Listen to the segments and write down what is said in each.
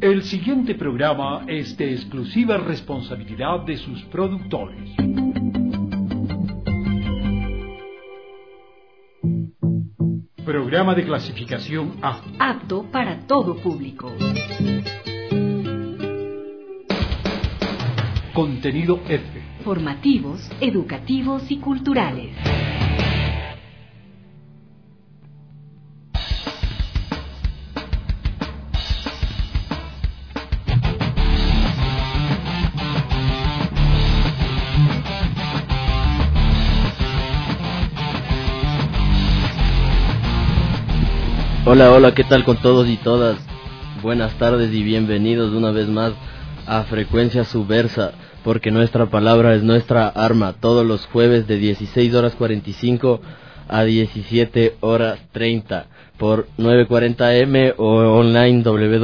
El siguiente programa es de exclusiva responsabilidad de sus productores. Programa de clasificación A. Apto para todo público. Contenido F. Formativos, educativos y culturales. Hola, ¿qué tal con todos y todas? Buenas tardes y bienvenidos una vez más a Frecuencia Subversa, porque nuestra palabra es nuestra arma, todos los jueves de 16:45 a 17:30 por 940M o online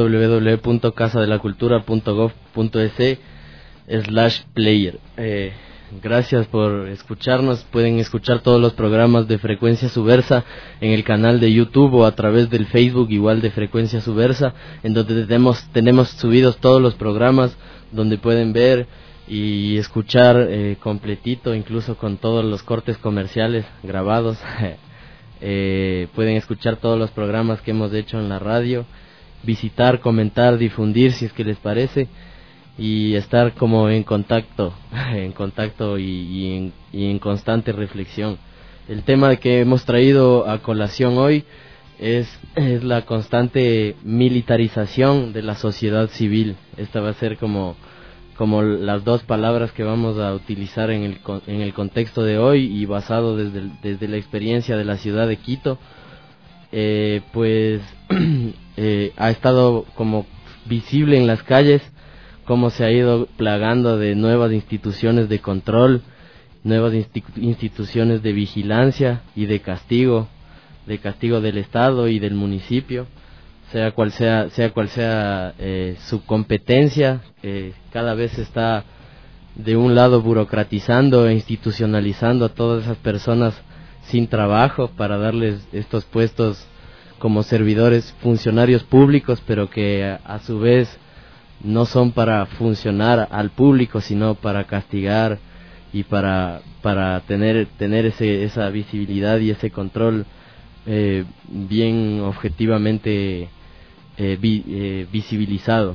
www.casadelacultura.gov.es/player. Gracias por escucharnos. Pueden escuchar todos los programas de Frecuencia Subversa en el canal de YouTube o a través del Facebook igual de Frecuencia Subversa, en donde tenemos subidos todos los programas, donde pueden ver y escuchar completito, incluso con todos los cortes comerciales grabados. Pueden escuchar todos los programas que hemos hecho en la radio, visitar, comentar, difundir si es que les parece, y estar como en contacto y en constante reflexión. El tema que hemos traído a colación hoy es la constante militarización de la sociedad civil. Esta va a ser como las dos palabras que vamos a utilizar en el contexto de hoy, y basado desde la experiencia de la ciudad de Quito. Ha estado como visible en las calles cómo se ha ido plagando de nuevas instituciones de control, nuevas instituciones de vigilancia y de castigo del Estado y del municipio, sea cual sea su competencia. Cada vez se está de un lado burocratizando e institucionalizando a todas esas personas sin trabajo para darles estos puestos como servidores, funcionarios públicos, pero que a su vez no son para funcionar al público, sino para castigar y para tener esa visibilidad y ese control bien objetivamente visibilizado.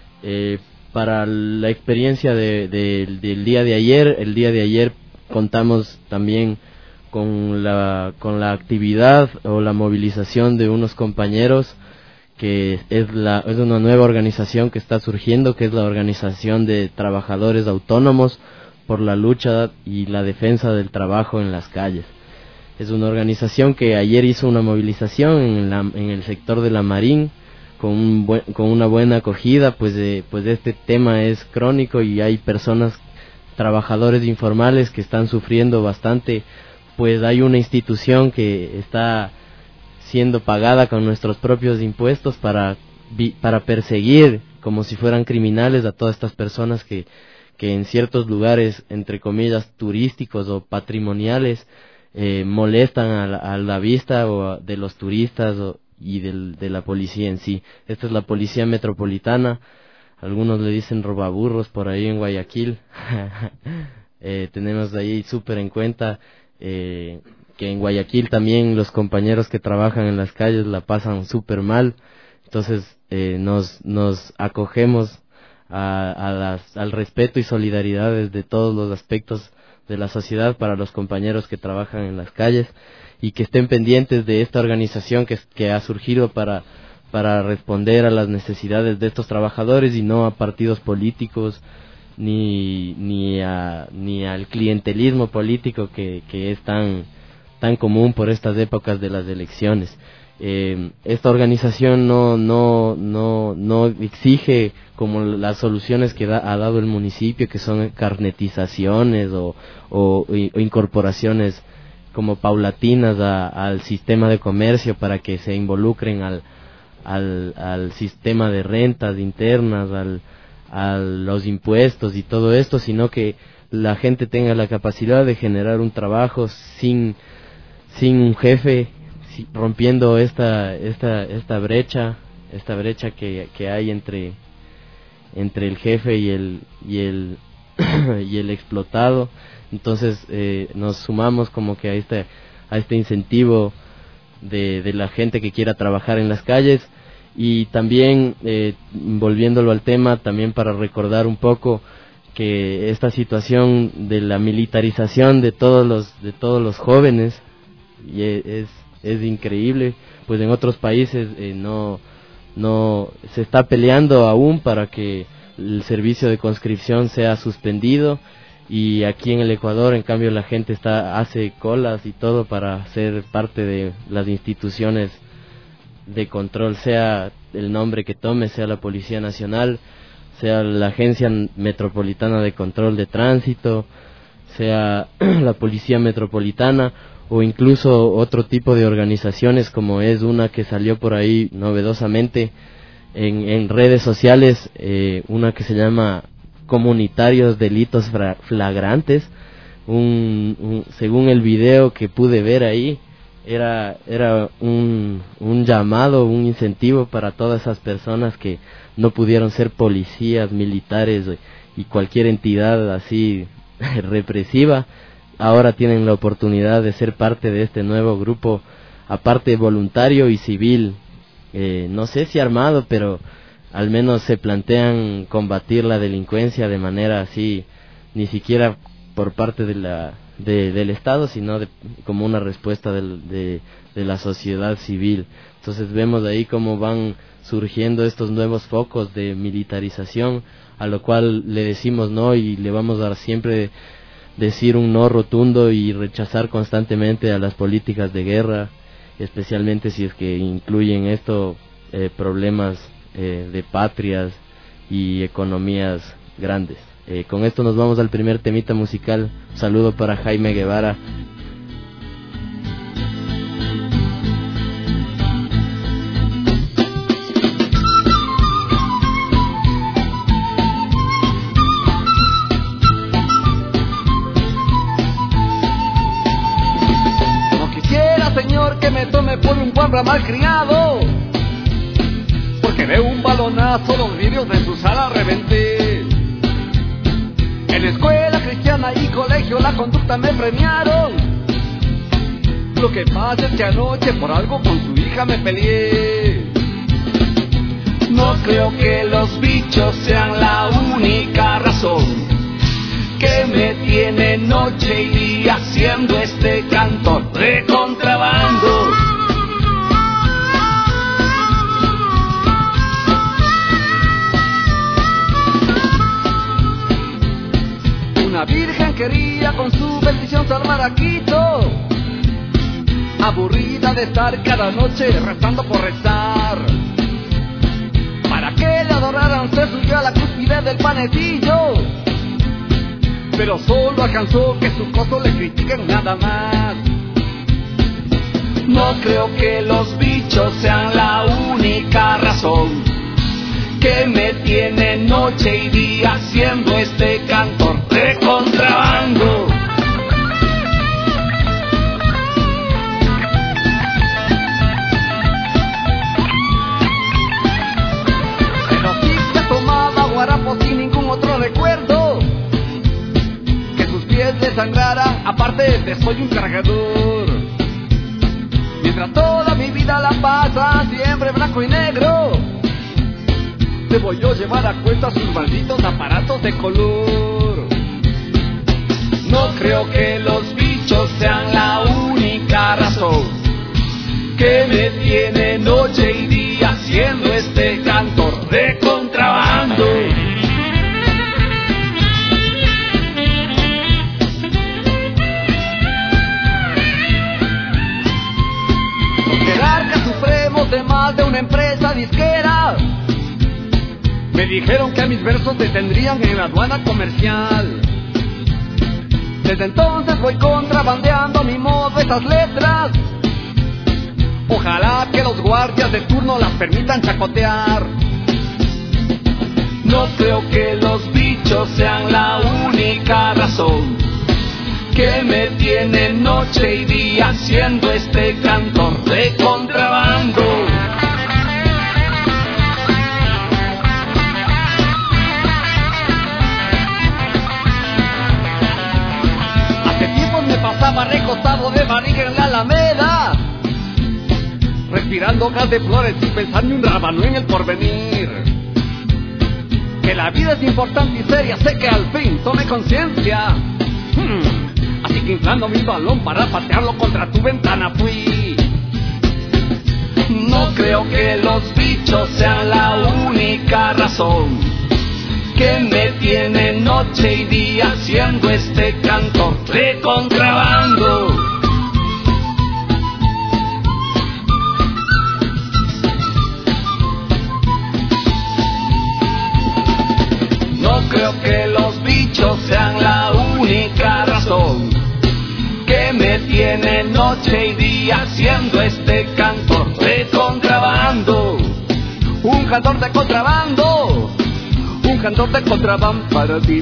Para la experiencia del día de ayer, el día de ayer contamos también con la actividad o la movilización de unos compañeros, que es una nueva organización que está surgiendo, que es la Organización de Trabajadores Autónomos por la Lucha y la Defensa del Trabajo en las Calles. Es una organización que ayer hizo una movilización en el sector de La Marín con una buena acogida, pues este tema es crónico y hay personas, trabajadores informales, que están sufriendo bastante, pues hay una institución que está siendo pagada con nuestros propios impuestos para perseguir como si fueran criminales a todas estas personas que en ciertos lugares, entre comillas, turísticos o patrimoniales, molestan a la vista de los turistas y de la policía en sí. Esta es la Policía Metropolitana, algunos le dicen robaburros por ahí en Guayaquil. Tenemos ahí súper en cuenta que en Guayaquil también los compañeros que trabajan en las calles la pasan súper mal. Entonces nos acogemos al respeto y solidaridad de todos los aspectos de la sociedad para los compañeros que trabajan en las calles, y que estén pendientes de esta organización que ha surgido para responder a las necesidades de estos trabajadores, y no a partidos políticos ni al clientelismo político que es tan común por estas épocas de las elecciones. Esta organización no exige como las soluciones que ha dado el municipio, que son carnetizaciones o incorporaciones como paulatinas al sistema de comercio para que se involucren al sistema de rentas internas, a los impuestos y todo esto, sino que la gente tenga la capacidad de generar un trabajo sin un jefe, rompiendo esta brecha que hay entre entre el jefe y el y el explotado. Entonces nos sumamos como que a este incentivo de la gente que quiera trabajar en las calles. Y también volviéndolo al tema, también para recordar un poco que esta situación de la militarización de todos los jóvenes y es increíble, pues en otros países no se está peleando aún para que el servicio de conscripción sea suspendido, y aquí en el Ecuador en cambio la gente hace colas y todo para ser parte de las instituciones de control, sea el nombre que tome, sea la Policía Nacional, sea la Agencia Metropolitana de Control de Tránsito, sea la Policía Metropolitana, o incluso otro tipo de organizaciones, como es una que salió por ahí novedosamente en redes sociales, una que se llama Comunitarios Delitos Flagrantes. Según el video que pude ver ahí, era un llamado, un incentivo para todas esas personas que no pudieron ser policías, militares y cualquier entidad así represiva. Ahora tienen la oportunidad de ser parte de este nuevo grupo, aparte voluntario y civil, no sé si armado, pero al menos se plantean combatir la delincuencia de manera así, ni siquiera por parte del Estado, sino como una respuesta de la sociedad civil. Entonces vemos ahí cómo van surgiendo estos nuevos focos de militarización, a lo cual le decimos no, y le vamos a siempre decir un no rotundo y rechazar constantemente a las políticas de guerra, especialmente si es que incluyen esto problemas de patrias y economías grandes. Con esto nos vamos al primer temita musical. Un saludo para Jaime Guevara. No quisiera, señor, que me tome por un guambra malcriado, porque de un balonazo los vidrios de su sala reventé. En escuela cristiana y colegio la conducta me premiaron. Lo que pasa es que anoche por algo con su hija me peleé. No creo que los bichos sean la única razón que me tiene noche y día haciendo este cantor de contrabando. Una virgen quería con su bendición salvar a Quito, aburrida de estar cada noche rezando por rezar. Para que le adoraran se subió a la cúspide del panecillo, pero solo alcanzó que su costo le critiquen nada más. No creo que los bichos sean la única razón que me tiene noche y día haciendo este cantor de contrabando. Pero sí que tomaba guarapo sin ningún otro recuerdo, que sus pies le sangrara, aparte de soy un cargador. Mientras toda mi vida la pasa siempre blanco y negro, debo yo llevar a cuenta sus malditos aparatos de color. No creo que los bichos sean la única razón que me tiene noche y día haciendo este cantor de contrabando. Los jerarcas supremos de más de una empresa disquera me dijeron que a mis versos detendrían en la aduana comercial. Desde entonces voy contrabandeando a mi modo esas letras. Ojalá que los guardias de turno las permitan chacotear. No creo que los bichos sean la única razón que me tiene noche y día haciendo este cantor de contrabando. mirando hojas de flores sin pensar ni un rábano en el porvenir. Que la vida es importante y seria, sé que al fin tomé conciencia. Así que inflando mi balón para patearlo contra tu ventana fui. No creo que los bichos sean la única razón que me tiene noche y día haciendo este cantor de contrabando. No creo que los bichos sean la única razón que me tiene noche y día haciendo este cantor de contrabando. Un cantor de contrabando. Un cantor de contrabando para ti.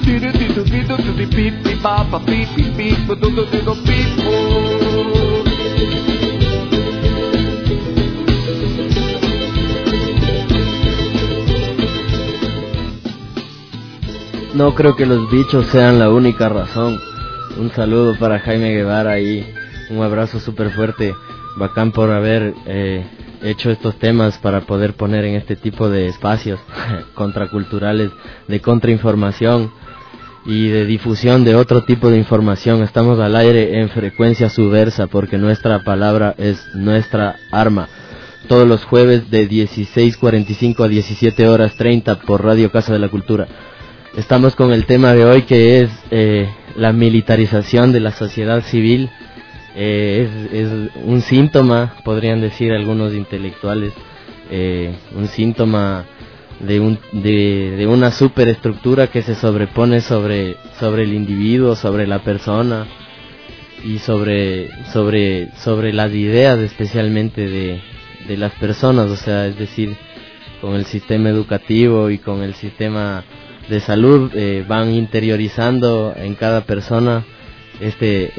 No creo que los bichos sean la única razón. Un saludo para Jaime Guevara y un abrazo súper fuerte. Bacán por haber hecho estos temas para poder poner en este tipo de espacios contraculturales, de contrainformación y de difusión de otro tipo de información. Estamos al aire en frecuencia subversa porque nuestra palabra es nuestra arma. Todos los jueves de 16:45 a 17:30 por Radio Casa de la Cultura. Estamos con el tema de hoy, que es la militarización de la sociedad civil. Es un síntoma, podrían decir algunos intelectuales, un síntoma de una superestructura que se sobrepone sobre el individuo, sobre la persona y sobre las ideas especialmente de las personas, o sea, es decir, con el sistema educativo y con el sistema de salud van interiorizando en cada persona este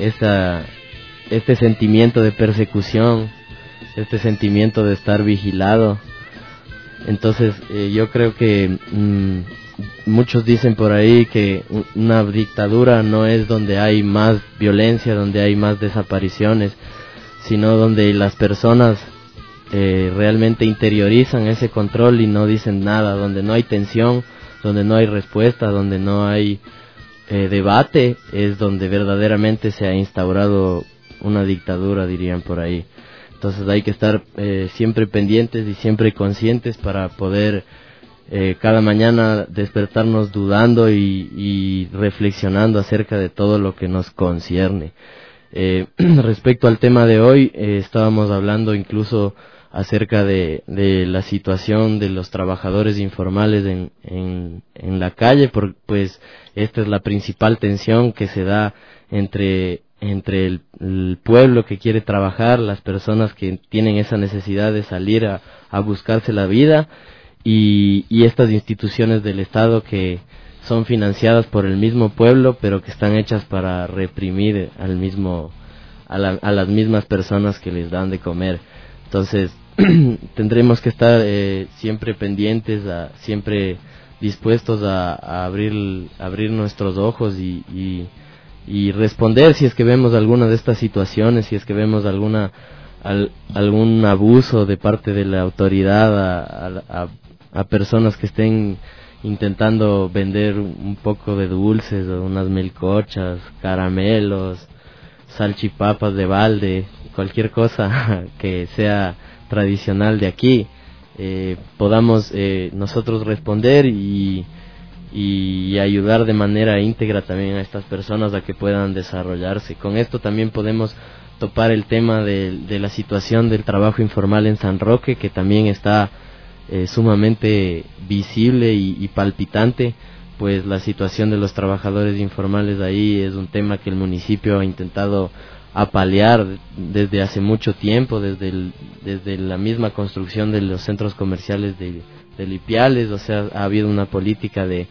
sentimiento de persecución, este sentimiento de estar vigilado. Entonces yo creo que muchos dicen por ahí que una dictadura no es donde hay más violencia, donde hay más desapariciones, sino donde las personas realmente interiorizan ese control y no dicen nada, donde no hay tensión, donde no hay respuesta, donde no hay debate, es donde verdaderamente se ha instaurado una dictadura, dirían por ahí. Entonces hay que estar siempre pendientes y siempre conscientes para poder cada mañana despertarnos dudando y reflexionando acerca de todo lo que nos concierne. Respecto al tema de hoy, estábamos hablando incluso acerca de la situación de los trabajadores informales en la calle, porque pues esta es la principal tensión que se da entre el pueblo que quiere trabajar, las personas que tienen esa necesidad de salir a buscarse la vida, y estas instituciones del Estado que son financiadas por el mismo pueblo, pero que están hechas para reprimir a las mismas personas que les dan de comer. Entonces tendremos que estar siempre pendientes, siempre dispuestos a abrir nuestros ojos y responder si es que vemos alguna de estas situaciones, si es que vemos algún abuso de parte de la autoridad a personas que estén intentando vender un poco de dulces, o unas melcochas, caramelos, salchipapas de balde, cualquier cosa que sea tradicional de aquí, podamos nosotros responder y ayudar de manera íntegra también a estas personas a que puedan desarrollarse. Con esto también podemos topar el tema de la situación del trabajo informal en San Roque, que también está sumamente visible y palpitante, pues la situación de los trabajadores informales ahí es un tema que el municipio ha intentado apalear desde hace mucho tiempo, desde la misma construcción de los centros comerciales de Ipiales. O sea, ha habido una política de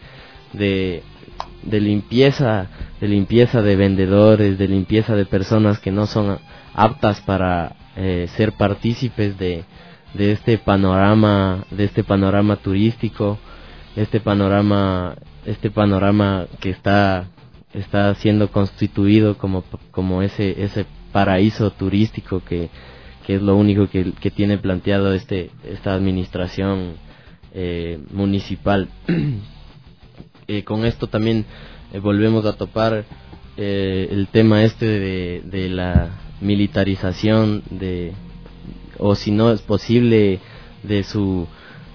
limpieza de vendedores, de limpieza de personas que no son aptas para ser partícipes de este panorama turístico, este panorama que está siendo constituido como ese paraíso turístico que es lo único que tiene planteado esta administración municipal. Con esto también volvemos a topar el tema de la militarización o si no es posible de su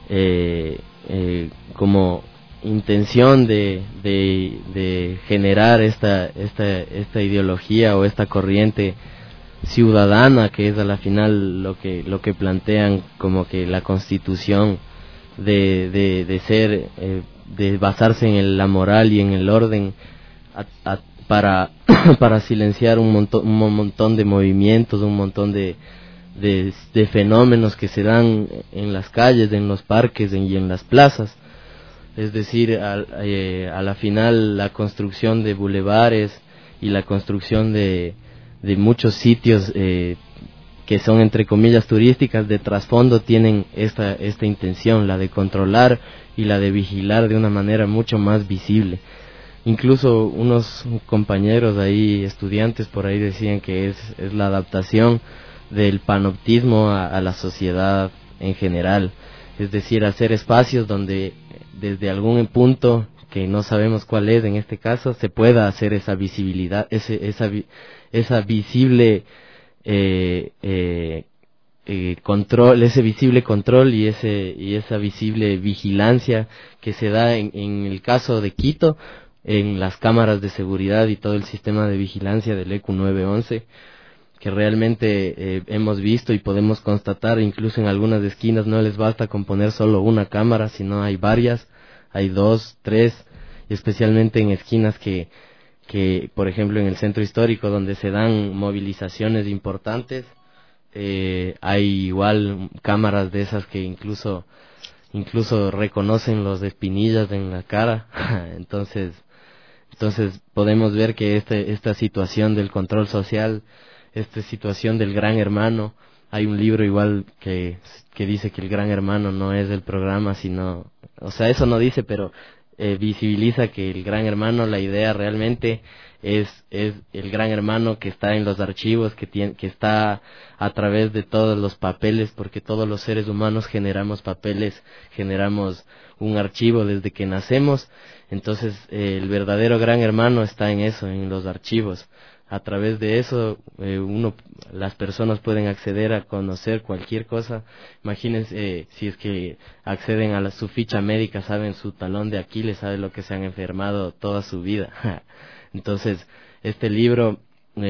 como intención de generar esta ideología o esta corriente ciudadana, que es a la final lo que plantean como que la Constitución de ser de basarse en la moral y en el orden para silenciar un montón de movimientos, un montón de fenómenos que se dan en las calles, en los parques y en las plazas. Es decir, a la final la construcción de bulevares y la construcción de muchos sitios que son entre comillas turísticas, de trasfondo tienen esta intención, la de controlar y la de vigilar de una manera mucho más visible. Incluso unos compañeros ahí, estudiantes por ahí, decían que es la adaptación del panoptismo a la sociedad en general, es decir, hacer espacios donde desde algún punto que no sabemos cuál es en este caso se pueda hacer esa visibilidad, esa visible control, ese visible control y esa visible vigilancia que se da en el caso de Quito, en las cámaras de seguridad y todo el sistema de vigilancia del ECU 911, que realmente hemos visto y podemos constatar. Incluso en algunas esquinas no les basta con poner solo una cámara, sino hay varias, hay 2, 3, especialmente en esquinas que por ejemplo en el centro histórico, donde se dan movilizaciones importantes, hay igual cámaras de esas que incluso reconocen los espinillas en la cara. entonces podemos ver que esta situación del control social, esta situación del gran hermano, hay un libro igual que dice que el gran hermano no es el programa, sino, o sea, eso no dice, pero visibiliza que el gran hermano, la idea realmente es el gran hermano que está en los archivos, que está a través de todos los papeles, porque todos los seres humanos generamos papeles, generamos un archivo desde que nacemos. Entonces el verdadero gran hermano está en eso, en los archivos. A través de eso las personas pueden acceder a conocer cualquier cosa. Imagínense si es que acceden a su ficha médica, saben su talón de Aquiles, saben lo que se han enfermado toda su vida. Entonces este libro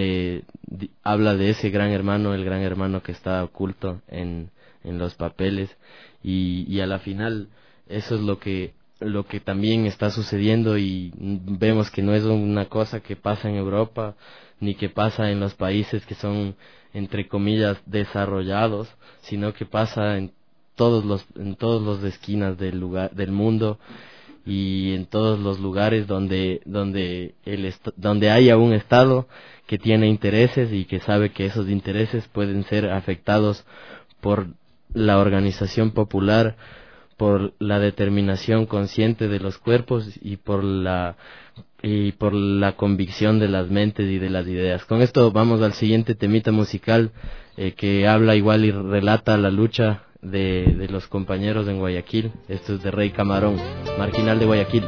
habla de ese gran hermano, el gran hermano que está oculto en los papeles, y a la final eso es lo que también está sucediendo, y vemos que no es una cosa que pasa en Europa ni que pasa en los países que son entre comillas desarrollados, sino que pasa en todos los esquinas del mundo y en todos los lugares donde haya un Estado que tiene intereses y que sabe que esos intereses pueden ser afectados por la organización popular, por la determinación consciente de los cuerpos y por la convicción de las mentes y de las ideas. Con esto vamos al siguiente temita musical que habla igual y relata la lucha de los compañeros en Guayaquil. Esto es de Rey Camarón, Marginal de Guayaquil.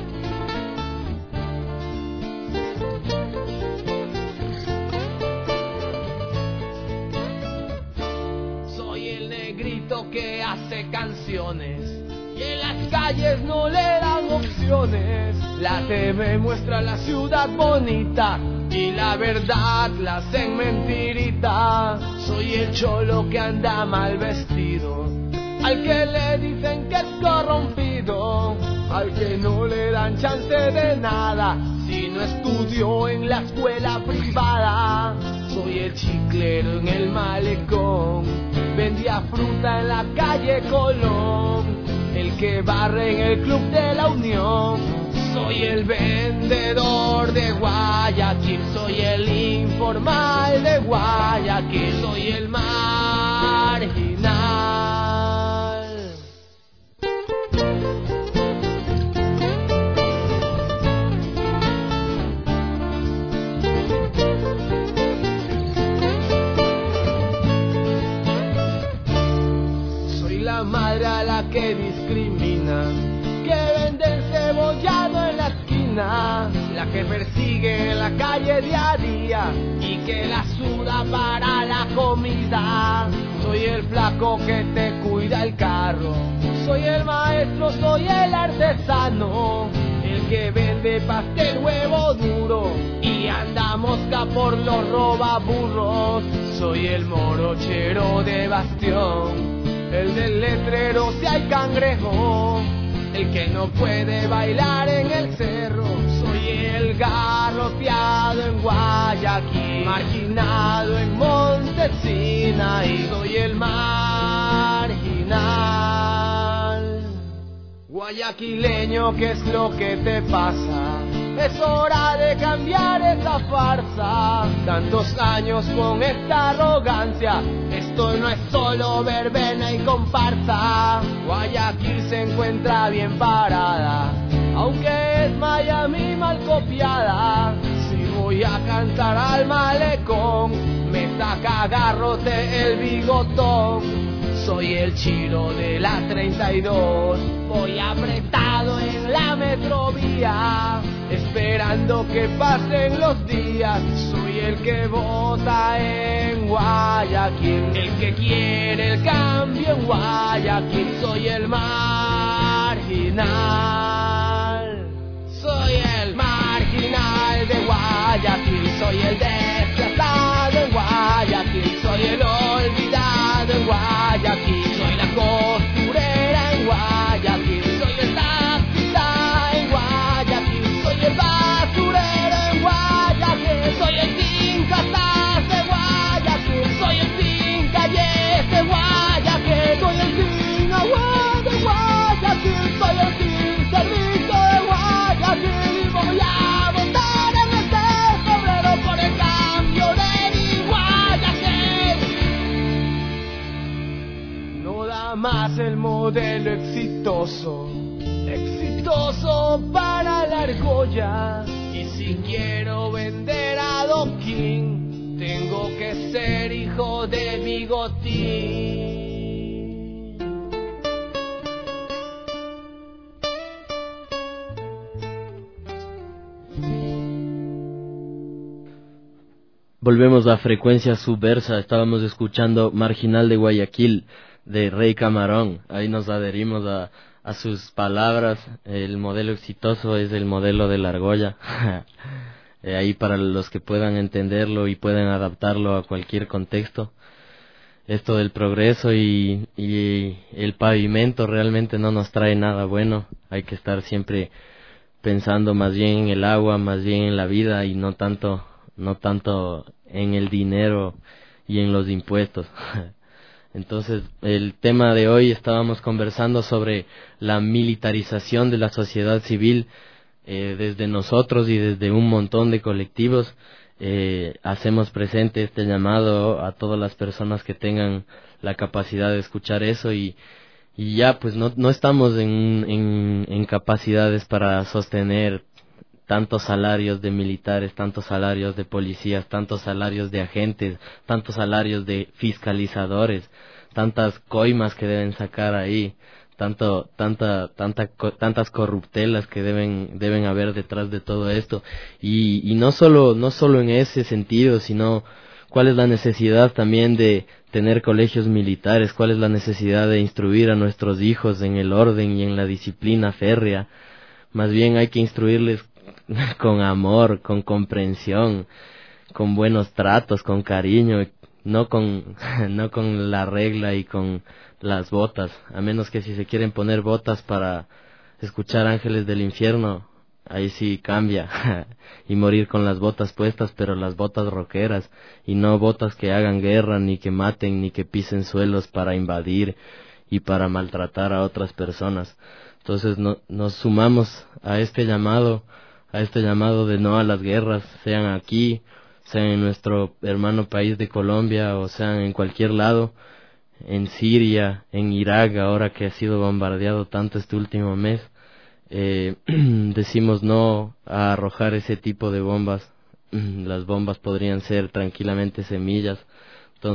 Soy el negrito que hace canciones y en las calles no le dan opciones. La TV muestra la ciudad bonita y la verdad la hacen mentirita. Soy el cholo que anda mal vestido, al que le dicen que es corrompido, al que no le dan chance de nada si no estudió en la escuela privada. Soy el chiclero en el malecón, vendía fruta en la calle Colón, el que barre en el club de la Unión. Soy el vendedor de Guayaquil, soy el informal de Guayaquil, soy el marginal. la madre a la que discriminan, que vende el cebollado en la esquina, la que persigue en la calle día a día y que la suda para la comida. Soy el flaco que te cuida el carro, soy el maestro, soy el artesano, el que vende pastel huevo duro y anda mosca por los robaburros. Soy el morochero de Bastión, el del letrero si hay cangrejo, el que no puede bailar en el cerro. Soy el garroteado en Guayaquil, marginado en Montesina, y soy el marginal. Guayaquileño, ¿qué es lo que te pasa? Es hora de cambiar esa farsa. Tantos años con esta arrogancia, esto no es solo verbena y comparsa. Guayaquil se encuentra bien parada, aunque es Miami mal copiada. Si voy a cantar al malecón, me saca garrote el bigotón. Soy el chiro de la 32, voy apretado en la metrovía, esperando que pasen los días. Soy el que vota en Guayaquil, el que quiere el cambio en Guayaquil. Soy el marginal, soy el marginal de Guayaquil, soy el desplazado en Guayaquil, soy el olvidado en Guayaquil, soy la costurera en Guayaquil, soy el taxista en Guayaquil, soy el basurero en Guayaquil, soy el sin casas de Guayaquil, soy el sin calles de Guayaquil, soy el sin agua de Guayaquil, soy el sin servicio de Guayaquil, y voy a votar en este febrero por el cambio de mi Guayaquil. No da más el modelo exitoso, exitoso para la argolla. Y si quiero vender a Don King, tengo que ser hijo de Bigotín. Volvemos a Frecuencia Subversa. Estábamos escuchando Marginal de Guayaquil de Rey Camarón. Ahí nos adherimos a sus palabras. El modelo exitoso es el modelo de la argolla. Ahí para los que puedan entenderlo y puedan adaptarlo a cualquier contexto. Esto del progreso y el pavimento realmente no nos trae nada bueno. Hay que estar siempre pensando más bien en el agua, más bien en la vida y no tanto en el dinero y en los impuestos. Entonces, el tema de hoy estábamos conversando sobre la militarización de la sociedad civil. Desde nosotros y desde un montón de colectivos hacemos presente este llamado a todas las personas que tengan la capacidad de escuchar eso y ya pues no estamos en capacidades para sostener tantos salarios de militares, tantos salarios de policías, tantos salarios de agentes, tantos salarios de fiscalizadores, tantas coimas que deben sacar ahí, tantas corruptelas que deben haber detrás de todo esto, y no solo en ese sentido, sino cuál es la necesidad también de tener colegios militares, cuál es la necesidad de instruir a nuestros hijos en el orden y en la disciplina férrea. Más bien hay que instruirles con amor, con comprensión, con buenos tratos, con cariño, no con la regla y con las botas, a menos que si se quieren poner botas para escuchar Ángeles del Infierno, ahí sí cambia, y morir con las botas puestas, pero las botas rockeras, y no botas que hagan guerra, ni que maten, ni que pisen suelos para invadir y para maltratar a otras personas. Entonces nos sumamos a este llamado de no a las guerras, sean aquí, sean en nuestro hermano país de Colombia, o sean en cualquier lado, en Siria, en Irak, ahora que ha sido bombardeado tanto este último mes. Decimos no a arrojar ese tipo de bombas. Las bombas podrían ser tranquilamente semillas. Entonces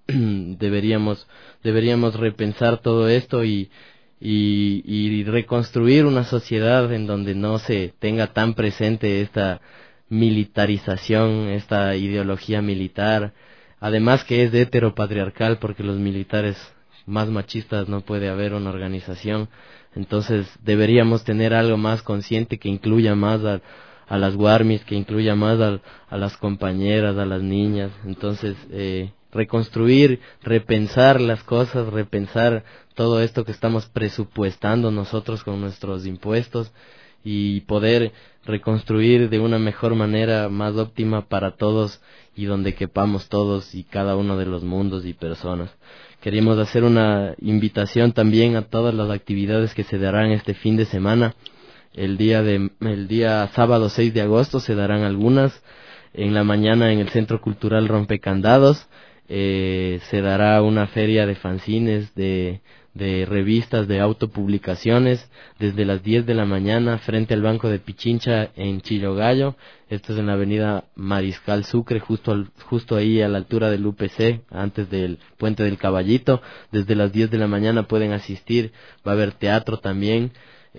deberíamos repensar todo esto y reconstruir una sociedad en donde no se tenga tan presente esta militarización, esta ideología militar, además que es de heteropatriarcal, porque los militares más machistas no puede haber una organización. Entonces deberíamos tener algo más consciente que incluya más a las guarmis, que incluya más a las compañeras, a las niñas. Entonces reconstruir, repensar las cosas, repensar todo esto que estamos presupuestando nosotros con nuestros impuestos y poder reconstruir de una mejor manera, más óptima para todos y donde quepamos todos y cada uno de los mundos y personas. Queríamos hacer una invitación también a todas las actividades que se darán este fin de semana. El día sábado 6 de agosto se darán algunas. En la mañana en el Centro Cultural Rompecandados se dará una feria de fanzines, de revistas, de autopublicaciones, desde las 10 de la mañana frente al Banco de Pichincha en Chillogallo. Esto es en la avenida Mariscal Sucre, justo ahí a la altura del UPC, antes del Puente del Caballito. Desde las 10 de la mañana pueden asistir, va a haber teatro también.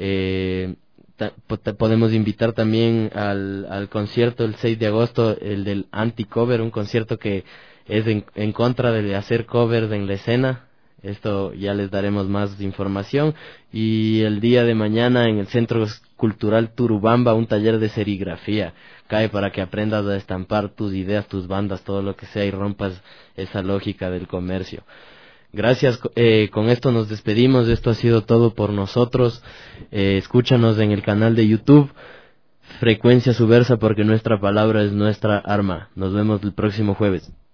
Podemos invitar también al concierto el 6 de agosto, el del Anti-Cover, un concierto que es en contra de hacer covers en la escena. Esto ya les daremos más información. Y el día de mañana en el Centro Cultural Turubamba, un taller de serigrafía. Cae para que aprendas a estampar tus ideas, tus bandas, todo lo que sea, y rompas esa lógica del comercio. Gracias, con esto nos despedimos. Esto ha sido todo por nosotros. Escúchanos en el canal de YouTube Frecuencia Subversa, porque nuestra palabra es nuestra arma. Nos vemos el próximo jueves.